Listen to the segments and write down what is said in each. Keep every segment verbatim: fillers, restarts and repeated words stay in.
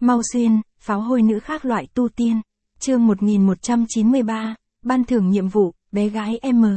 Mau xuyên, pháo hôi nữ khác loại tu tiên. Chương một nghìn một trăm chín mươi ba, ban thưởng nhiệm vụ, bé gái M.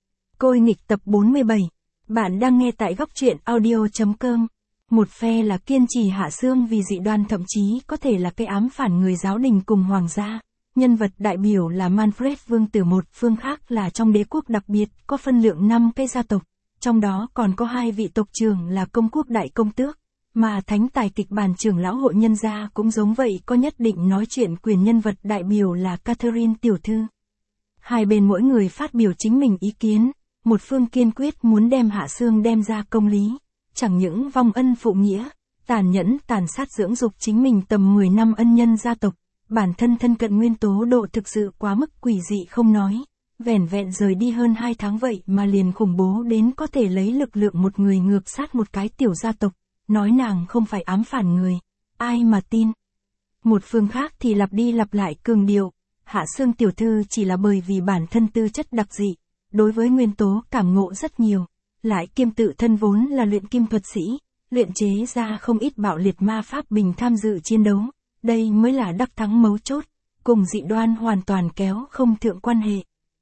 Côi nghịch tập bốn mươi bảy. Bạn đang nghe tại góc truyện audio.com. Một phe là kiên trì Hạ Sương vì dị đoan, thậm chí có thể là cái ám phản người giáo đình cùng hoàng gia. Nhân vật đại biểu là Manfred vương tử, một phương khác là trong đế quốc đặc biệt có phân lượng năm cái gia tộc. Trong đó còn có hai vị tộc trưởng là công quốc đại công tước. Mà thánh tài kịch bản trưởng lão hội nhân gia cũng giống vậy, có nhất định nói chuyện quyền. Nhân vật đại biểu là Catherine tiểu thư. Hai bên mỗi người phát biểu chính mình ý kiến. Một phương kiên quyết muốn đem Hạ Sương đem ra công lý. Chẳng những vong ân phụ nghĩa, tàn nhẫn tàn sát dưỡng dục chính mình tầm mười năm ân nhân gia tộc. Bản thân thân cận nguyên tố độ thực sự quá mức quỷ dị không nói. Vẻn vẹn rời đi hơn hai tháng vậy mà liền khủng bố đến có thể lấy lực lượng một người ngược sát một cái tiểu gia tộc. Nói nàng không phải ám phản người, ai mà tin. Một phương khác thì lặp đi lặp lại cường điệu, Hạ Sương tiểu thư chỉ là bởi vì bản thân tư chất đặc dị, đối với nguyên tố cảm ngộ rất nhiều, lại kiêm tự thân vốn là luyện kim thuật sĩ, luyện chế ra không ít bạo liệt ma pháp bình tham dự chiến đấu, đây mới là đắc thắng mấu chốt, cùng dị đoan hoàn toàn kéo không thượng quan hệ.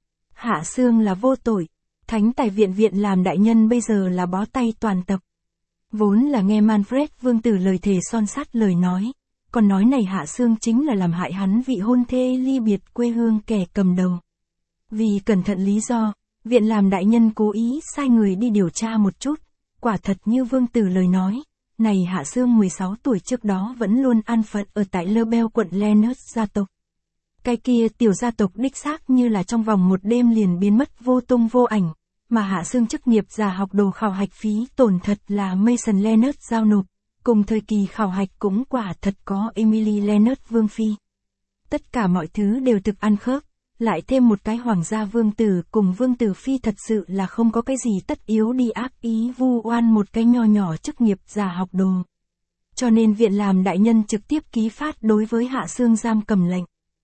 Hạ Sương là vô tội, thánh tài viện viện làm đại nhân bây giờ là bó tay toàn tập. Vốn là nghe Manfred vương tử lời thề son sắt lời nói, còn nói này Hạ Sương chính là làm hại hắn vị hôn thê ly biệt quê hương kẻ cầm đầu. Vì cẩn thận lý do, viện làm đại nhân cố ý sai người đi điều tra một chút, quả thật như vương tử lời nói, này Hạ Sương mười sáu tuổi trước đó vẫn luôn an phận ở tại Lebel quận Lenners gia tộc. Cái kia tiểu gia tộc đích xác như là trong vòng một đêm liền biến mất vô tung vô ảnh. Mà Hạ Sương chức nghiệp giả học đồ khảo hạch phí tổn thật là Mason Lenners giao nộp, cùng thời kỳ khảo hạch cũng quả thật có Emily Lenners vương phi. Tất cả mọi thứ đều thực ăn khớp, lại thêm một cái hoàng gia vương tử cùng vương tử phi, thật sự là không có cái gì tất yếu đi ác ý vu oan một cái nho nhỏ chức nghiệp giả học đồ. Cho nên viện làm đại nhân trực tiếp ký phát đối với Hạ Sương giam cầm lệnh.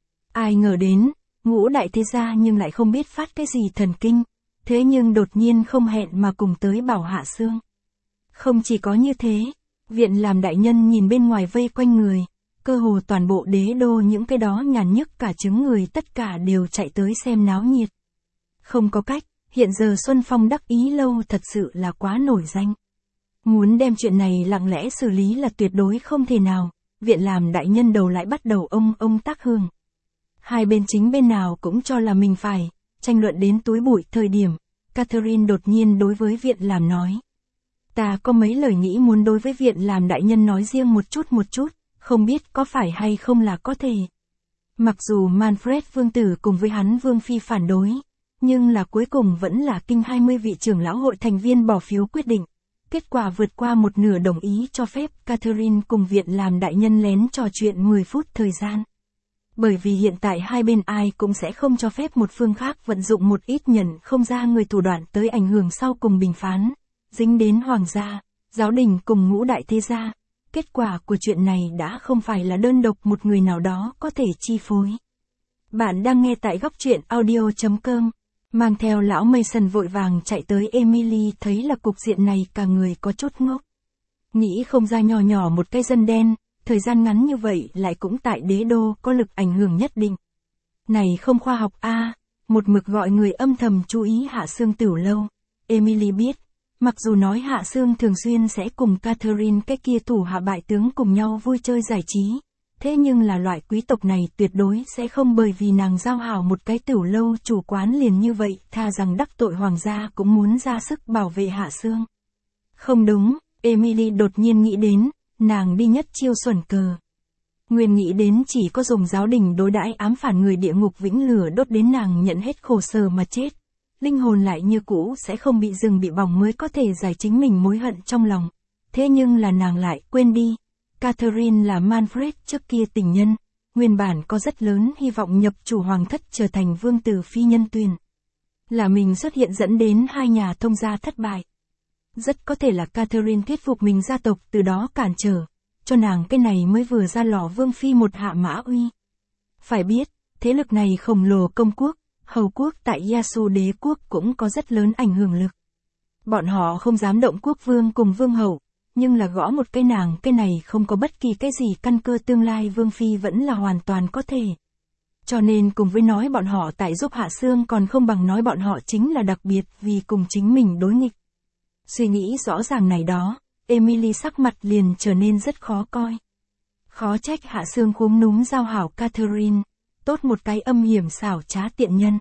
Ai ngờ đến, ngũ đại thế gia nhưng lại không biết phát cái gì thần kinh. Thế nhưng đột nhiên không hẹn mà cùng tới bảo Hạ Sương. Không chỉ có như thế, viện làm đại nhân nhìn bên ngoài vây quanh người, cơ hồ toàn bộ đế đô những cái đó nhàn nhức cả trứng người tất cả đều chạy tới xem náo nhiệt. Không có cách, hiện giờ Xuân Phong đắc ý lâu thật sự là quá nổi danh. Muốn đem chuyện này lặng lẽ xử lý là tuyệt đối không thể nào, viện làm đại nhân đầu lại bắt đầu ông ông tác hương. Hai bên chính bên nào cũng cho là mình phải. Tranh luận đến túi bụi thời điểm, Catherine đột nhiên đối với viện làm nói. Ta có mấy lời nghĩ muốn đối với viện làm đại nhân nói riêng một chút một chút, không biết có phải hay không là có thể. Mặc dù Manfred vương tử cùng với hắn vương phi phản đối, nhưng là cuối cùng vẫn là kinh hai mươi vị trưởng lão hội thành viên bỏ phiếu quyết định. Kết quả vượt qua một nửa đồng ý cho phép Catherine cùng viện làm đại nhân lén trò chuyện mười phút thời gian. Bởi vì hiện tại hai bên ai cũng sẽ không cho phép một phương khác vận dụng một ít nhận không ra người thủ đoạn tới ảnh hưởng sau cùng bình phán, dính đến hoàng gia, giáo đình cùng ngũ đại thế gia. Kết quả của chuyện này đã không phải là đơn độc một người nào đó có thể chi phối. Bạn đang nghe tại góc truyện audio.com, mang theo lão Mason vội vàng chạy tới Emily, thấy là cục diện này cả người có chút ngốc. Nghĩ không ra nhỏ nhỏ một cái dân đen. Thời gian ngắn như vậy lại cũng tại đế đô có lực ảnh hưởng nhất định. Này không khoa học a à, một mực gọi người âm thầm chú ý Hạ Sương tiểu lâu. Emily biết, mặc dù nói Hạ Sương thường xuyên sẽ cùng Catherine cái kia thủ hạ bại tướng cùng nhau vui chơi giải trí. Thế nhưng là loại quý tộc này tuyệt đối sẽ không bởi vì nàng giao hảo một cái tiểu lâu chủ quán liền như vậy, tha rằng đắc tội hoàng gia cũng muốn ra sức bảo vệ Hạ Sương. Không đúng, Emily đột nhiên nghĩ đến. Nàng đi nhất chiêu xuẩn cờ. Nguyên nghĩ đến chỉ có dùng giáo đình đối đãi ám phản người địa ngục vĩnh lửa đốt đến nàng nhận hết khổ sở mà chết. Linh hồn lại như cũ sẽ không bị dừng bị bỏng mới có thể giải chính mình mối hận trong lòng. Thế nhưng là nàng lại quên đi. Catherine là Manfred trước kia tình nhân. Nguyên bản có rất lớn hy vọng nhập chủ hoàng thất trở thành vương tử phi nhân tuyển. Là mình xuất hiện dẫn đến hai nhà thông gia thất bại. Rất có thể là Catherine thuyết phục mình gia tộc từ đó cản trở, cho nàng cái này mới vừa ra lò vương phi một hạ mã uy. Phải biết, thế lực này khổng lồ công quốc, hầu quốc tại Yasu đế quốc cũng có rất lớn ảnh hưởng lực. Bọn họ không dám động quốc vương cùng vương hậu, nhưng là gõ một cái nàng cái này không có bất kỳ cái gì căn cơ, tương lai Vương Phi vẫn là hoàn toàn có thể. Cho nên cùng với nói bọn họ tại giúp Hạ Sương còn không bằng nói bọn họ chính là đặc biệt vì cùng chính mình đối nghịch. Suy nghĩ rõ ràng này đó, Emily sắc mặt liền trở nên rất khó coi. Khó trách Hạ Sương khúm núm giao hảo Catherine, tốt một cái âm hiểm xảo trá tiện nhân.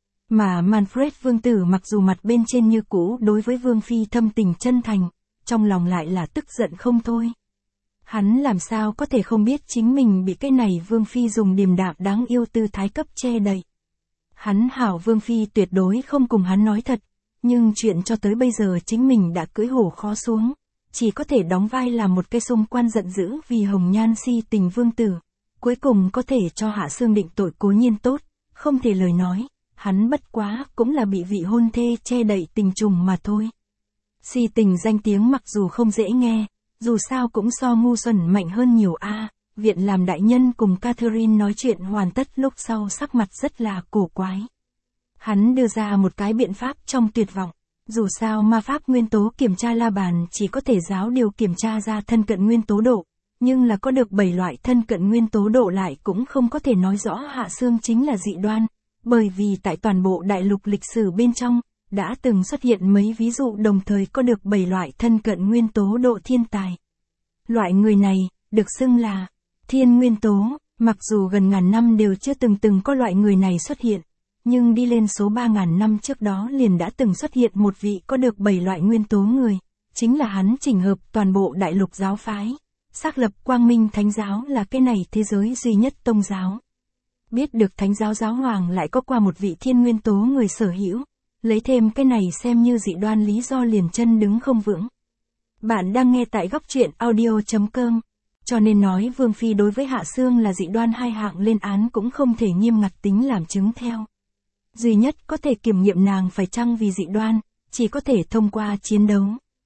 Mà Manfred vương tử mặc dù mặt bên trên như cũ đối với Vương Phi thâm tình chân thành, trong lòng lại là tức giận không thôi. Hắn làm sao có thể không biết chính mình bị cái này Vương Phi dùng điềm đạm đáng yêu tư thái cấp che đậy. Hắn hảo Vương Phi tuyệt đối không cùng hắn nói thật, nhưng chuyện cho tới bây giờ chính mình đã cưỡi hổ khó xuống, chỉ có thể đóng vai làm một cái xung quan giận dữ vì hồng nhan si tình vương tử, cuối cùng có thể cho Hạ Sương định tội cố nhiên tốt, không thể lời nói, hắn bất quá cũng là bị vị hôn thê che đậy tình trùng mà thôi. Si tình danh tiếng mặc dù không dễ nghe, dù sao cũng so ngu xuẩn mạnh hơn nhiều a. Viện làm đại nhân cùng Catherine nói chuyện hoàn tất lúc sau sắc mặt rất là cổ quái. Hắn đưa ra một cái biện pháp trong tuyệt vọng, dù sao ma pháp nguyên tố kiểm tra la bàn chỉ có thể giáo điều kiểm tra ra thân cận nguyên tố độ, nhưng là có được bảy loại thân cận nguyên tố độ lại cũng không có thể nói rõ Hạ Sương chính là dị đoan, bởi vì tại toàn bộ đại lục lịch sử bên trong, đã từng xuất hiện mấy ví dụ đồng thời có được bảy loại thân cận nguyên tố độ thiên tài. Loại người này, được xưng là thiên nguyên tố, mặc dù gần ngàn năm đều chưa từng từng có loại người này xuất hiện, nhưng đi lên số ba ngàn năm trước đó liền đã từng xuất hiện một vị có được bảy loại nguyên tố người, chính là hắn chỉnh hợp toàn bộ đại lục giáo phái, xác lập Quang Minh Thánh giáo là cái này thế giới duy nhất tông giáo. Biết được Thánh giáo giáo hoàng lại có qua một vị thiên nguyên tố người sở hữu, lấy thêm cái này xem như dị đoan lý do liền chân đứng không vững. Bạn đang nghe tại góc truyện audio chấm com, cho nên nói Vương Phi đối với Hạ Sương là dị đoan hai hạng lên án cũng không thể nghiêm ngặt tính làm chứng theo. Duy nhất có thể kiểm nghiệm nàng phải chăng vì dị đoan, chỉ có thể thông qua chiến đấu.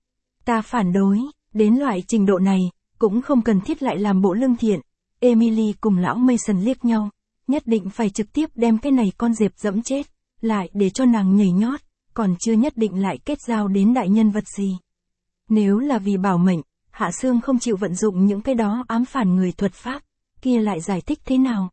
Ta phản đối, đến loại trình độ này, cũng không cần thiết lại làm bộ lương thiện. Emily cùng lão Mason liếc nhau, nhất định phải trực tiếp đem cái này con dẹp dẫm chết, lại để cho nàng nhảy nhót, còn chưa nhất định lại kết giao đến đại nhân vật gì. Nếu là vì bảo mệnh, Hạ Sương không chịu vận dụng những cái đó ám phản người thuật pháp, kia lại giải thích thế nào?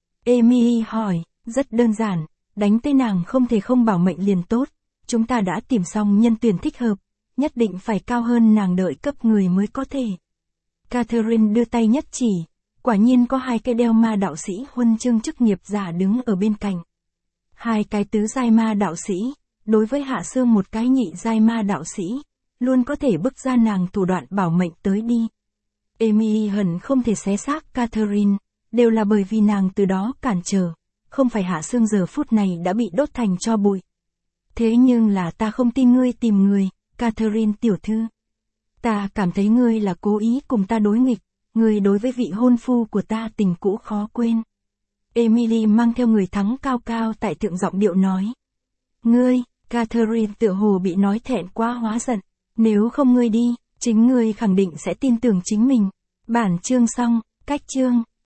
Emily hỏi, rất đơn giản, đánh tới nàng không thể không bảo mệnh liền tốt, chúng ta đã tìm xong nhân tuyển thích hợp, nhất định phải cao hơn nàng đợi cấp người mới có thể. Catherine đưa tay nhất chỉ, quả nhiên có hai cái đeo ma đạo sĩ huân chương chức nghiệp giả đứng ở bên cạnh. Hai cái tứ giai ma đạo sĩ, đối với Hạ Sương một cái nhị giai ma đạo sĩ, luôn có thể bức ra nàng thủ đoạn bảo mệnh tới đi. Emily hận không thể xé xác Catherine, đều là bởi vì nàng từ đó cản trở, không phải Hạ Sương giờ phút này đã bị đốt thành tro bụi. Thế nhưng là ta không tin ngươi tìm người, Catherine tiểu thư. Ta cảm thấy ngươi là cố ý cùng ta đối nghịch, ngươi đối với vị hôn phu của ta tình cũ khó quên. Emily mang theo người thắng cao cao tại thượng giọng điệu nói. Ngươi, Catherine tựa hồ bị nói thẹn quá hóa giận, nếu không ngươi đi, chính ngươi khẳng định sẽ tin tưởng chính mình. Bản chương xong, cách chương.